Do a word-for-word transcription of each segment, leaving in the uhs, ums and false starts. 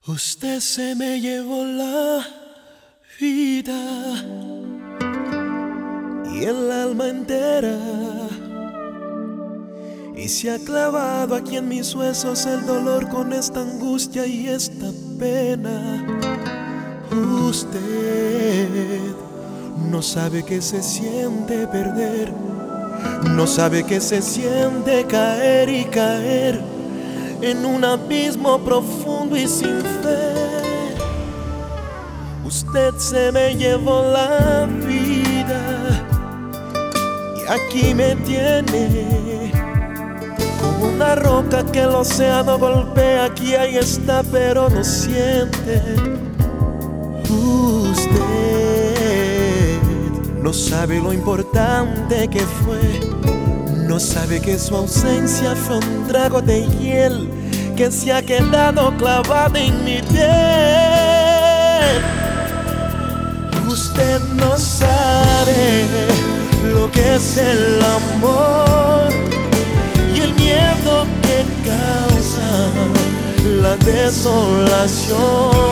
Usted se me llevó la vida y el alma entera, y se ha clavado aquí en mis huesos el dolor con esta angustia y esta pena. Usted no sabe que se siente perder, no sabe que se siente caer y caer en un abismo profundo y sin fe. Usted se me llevó la vida y aquí me tiene como una roca que el océano golpea. Aquí ahí está, pero no siente. Usted no sabe lo importante que fue, no sabe que su ausencia fue un trago de hiel que se ha quedado clavado en mi piel. Usted no sabe lo que es el amor y el miedo que causa la desolación.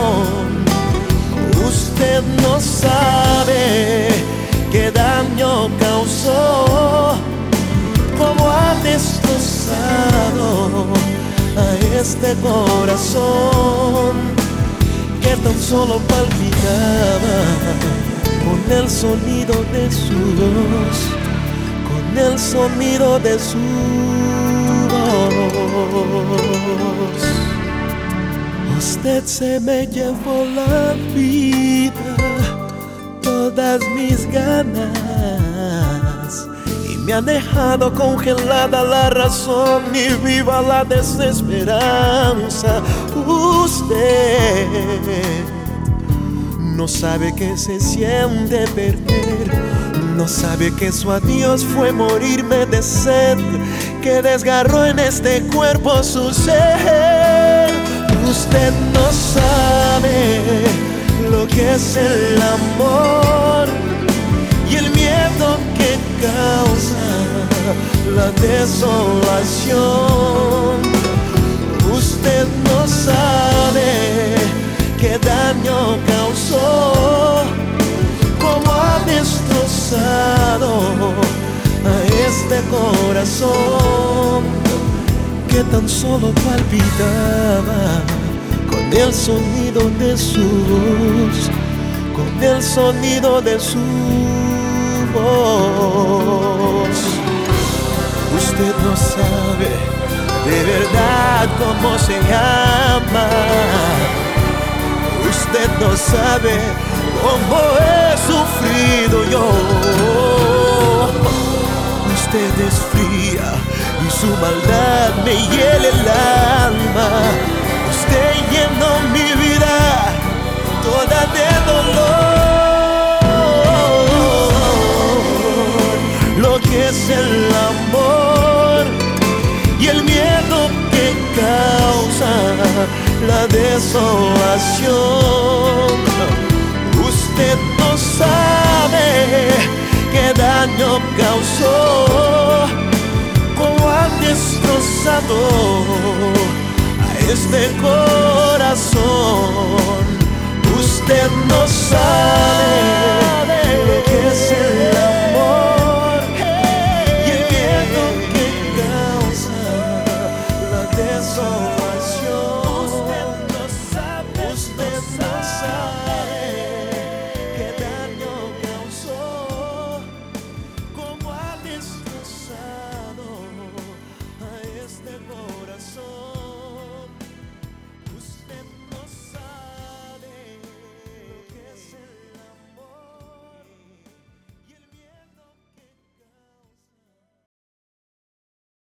Usted no sabe qué daño causó, cómo ha destrozado a este corazón que tan solo palpitaba con el sonido de su voz, con el sonido de su voz. Usted se me llevó la vida, todas mis ganas, y me ha dejado congelada la razón y viva la desesperanza. Usted no sabe que se siente perder, no sabe que su adiós fue morirme de sed, que desgarró en este cuerpo su ser. Usted no sabe lo que es el amor y el miedo que causa la desolación. Usted no sabe qué daño causó, cómo ha destrozado a este corazón que tan solo palpitaba con el sonido de su voz, con el sonido de su voz. Usted no sabe de verdad cómo se llama, usted no sabe cómo he sufrido yo. Usted es fría y su maldad me hiela el alma. Usted llenó mi vida toda de dolor, lo que es el amor y el miedo que causa la desolación. Usted no sabe qué daño causó, cómo ha destrozado a este corazón